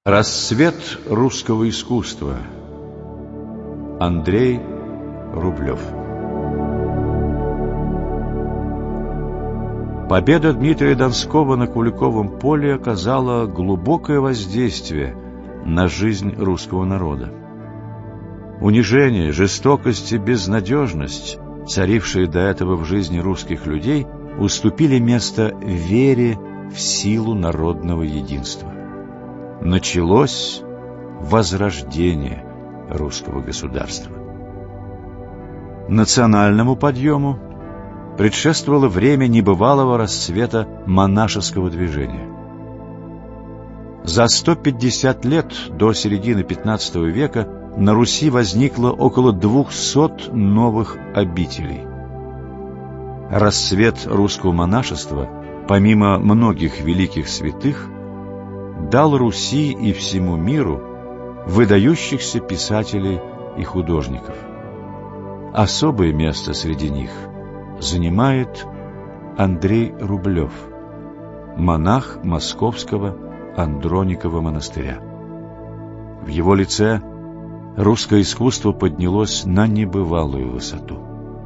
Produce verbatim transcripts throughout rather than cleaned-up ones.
Расцвет русского искусства. Андрей Рублев. Победа Дмитрия Донского на Куликовом поле оказала глубокое воздействие на жизнь русского народа. Унижение, жестокость и безнадежность, царившие до этого в жизни русских людей, уступили место вере в силу народного единства. Началось возрождение русского государства. Национальному подъему предшествовало время небывалого расцвета монашеского движения. За сто пятьдесят лет до середины пятнадцатого века на Руси возникло около двухсот новых обителей. Расцвет русского монашества, помимо многих великих святых, дал Руси и всему миру выдающихся писателей и художников. Особое место среди них занимает Андрей Рублев, монах Московского Андроникова монастыря. В его лице русское искусство поднялось на небывалую высоту.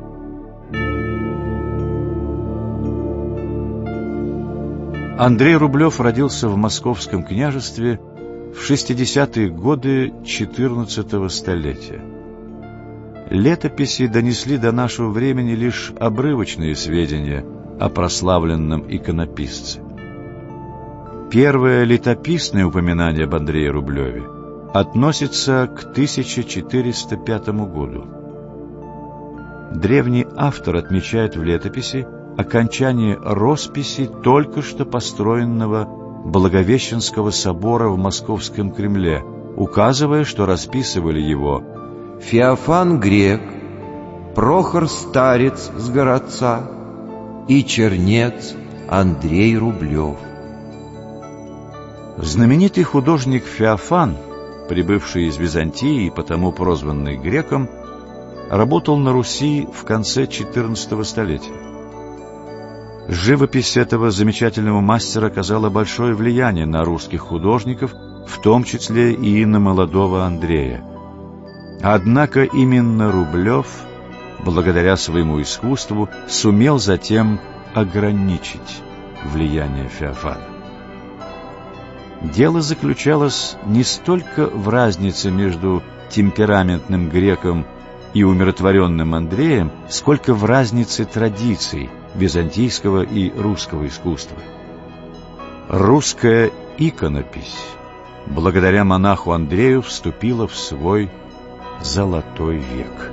Андрей Рублев родился в Московском княжестве в шестидесятые годы четырнадцатого столетия. Летописи донесли до нашего времени лишь обрывочные сведения о прославленном иконописце. Первое летописное упоминание об Андрее Рублеве относится к тысяча четыреста пятому году. Древний автор отмечает в летописи окончание росписи только что построенного Благовещенского собора в Московском Кремле, указывая, что расписывали его Феофан Грек, Прохор Старец с городца и чернец Андрей Рублев. Знаменитый художник Феофан, прибывший из Византии и потому прозванный Греком, работал на Руси в конце четырнадцатого столетия. Живопись этого замечательного мастера оказала большое влияние на русских художников, в том числе и на молодого Андрея. Однако именно Рублев, благодаря своему искусству, сумел затем ограничить влияние Феофана. Дело заключалось не столько в разнице между темпераментным греком и умиротворенным Андреем, сколько в разнице традиций византийского и русского искусства. Русская иконопись, благодаря монаху Андрею, вступила в свой золотой век.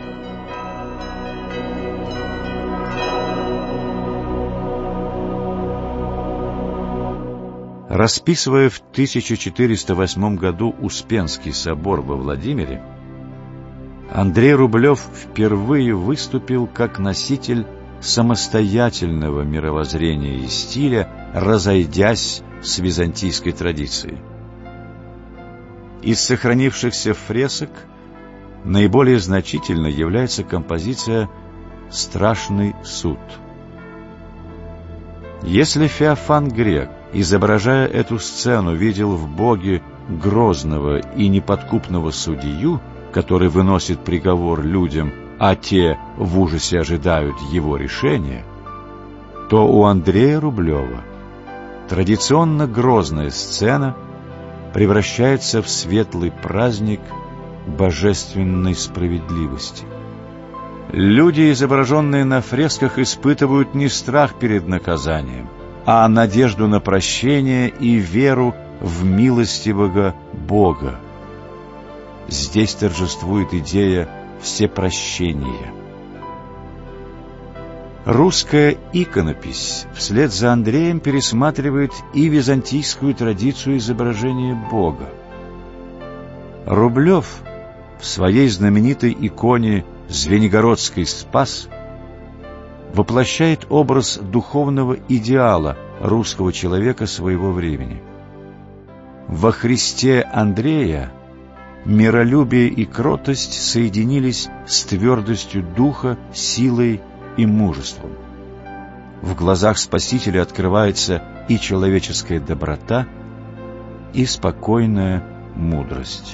Расписывая в тысяча четыреста восьмом году Успенский собор во Владимире, Андрей Рублев впервые выступил как носитель самостоятельного мировоззрения и стиля, разойдясь с византийской традицией. Из сохранившихся фресок наиболее значительной является композиция «Страшный суд». Если Феофан Грек, изображая эту сцену, видел в Боге грозного и неподкупного судью, который выносит приговор людям, а те в ужасе ожидают его решения, то у Андрея Рублева традиционно грозная сцена превращается в светлый праздник божественной справедливости. Люди, изображенные на фресках, испытывают не страх перед наказанием, а надежду на прощение и веру в милостивого Бога. Здесь торжествует идея всепрощения. Русская иконопись вслед за Андреем пересматривает и византийскую традицию изображения Бога. Рублев в своей знаменитой иконе «Звенигородский Спас» воплощает образ духовного идеала русского человека своего времени. Во Христе Андрея миролюбие и кротость соединились с твердостью духа, силой и мужеством. В глазах Спасителя открывается и человеческая доброта, и спокойная мудрость.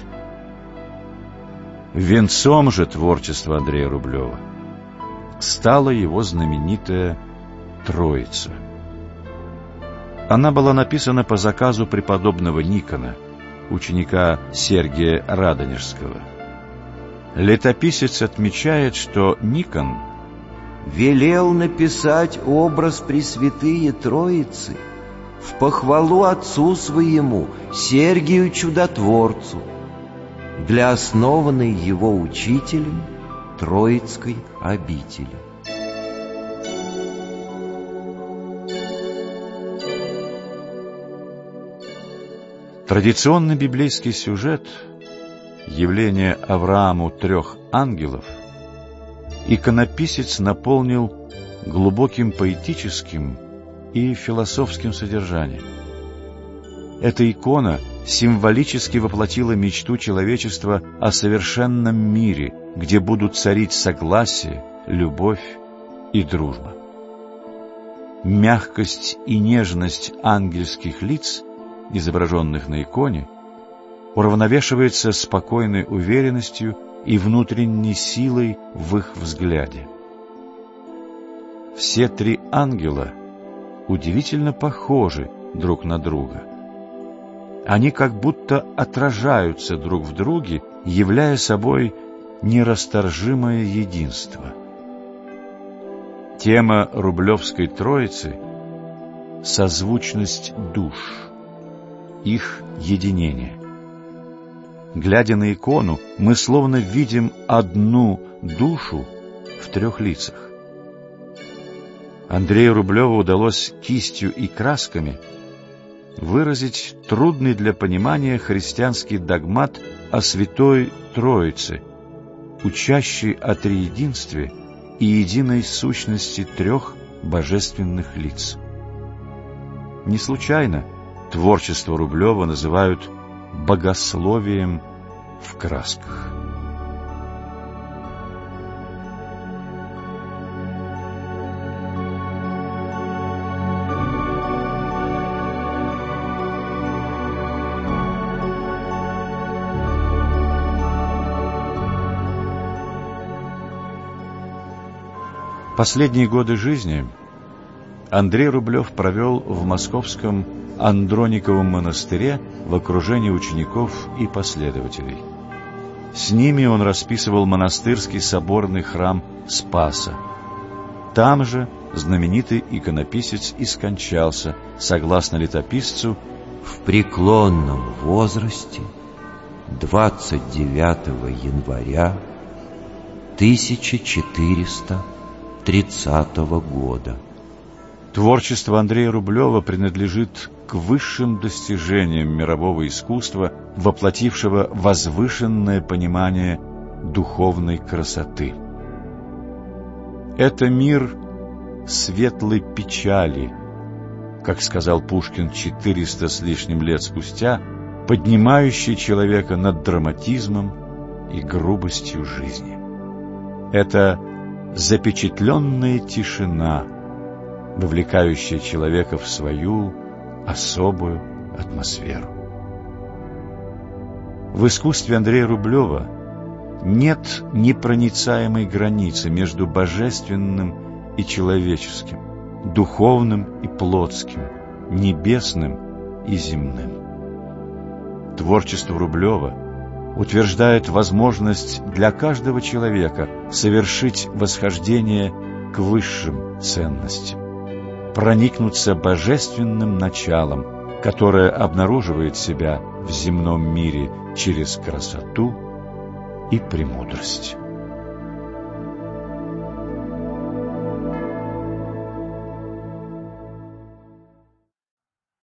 Венцом же творчества Андрея Рублева стала его знаменитая «Троица». Она была написана по заказу преподобного Никона, ученика Сергия Радонежского. Летописец отмечает, что Никон велел написать образ Пресвятые Троицы в похвалу отцу своему, Сергию Чудотворцу, для основанной его учителем Троицкой обители. Традиционный библейский сюжет, явление Аврааму трех ангелов, иконописец наполнил глубоким поэтическим и философским содержанием. Эта икона символически воплотила мечту человечества о совершенном мире, где будут царить согласие, любовь и дружба. Мягкость и нежность ангельских лиц, изображенных на иконе, уравновешивается спокойной уверенностью и внутренней силой в их взгляде. Все три ангела удивительно похожи друг на друга. Они как будто отражаются друг в друге, являя собой нерасторжимое единство. Тема Рублевской Троицы — созвучность душ, их единение. Глядя на икону, мы словно видим одну душу в трех лицах. Андрею Рублеву удалось кистью и красками выразить трудный для понимания христианский догмат о Святой Троице, учащий о триединстве и единой сущности трех божественных лиц. Не случайно творчество Рублева называют богословием в красках. Последние годы жизни Андрей Рублев провел в московском Андрониковом монастыре в окружении учеников и последователей. С ними он расписывал монастырский соборный храм Спаса. Там же знаменитый иконописец и скончался, согласно летописцу, в преклонном возрасте двадцать девятого января тысяча четыреста тридцатого года. Творчество Андрея Рублева принадлежит к высшим достижениям мирового искусства, воплотившего возвышенное понимание духовной красоты. Это мир светлой печали, как сказал Пушкин четыреста с лишним лет спустя, поднимающий человека над драматизмом и грубостью жизни. Это запечатленная тишина, вовлекающая человека в свою особую атмосферу. В искусстве Андрея Рублева нет непроницаемой границы между божественным и человеческим, духовным и плотским, небесным и земным. Творчество Рублева утверждает возможность для каждого человека совершить восхождение к высшим ценностям, проникнуться божественным началом, которое обнаруживает себя в земном мире через красоту и премудрость.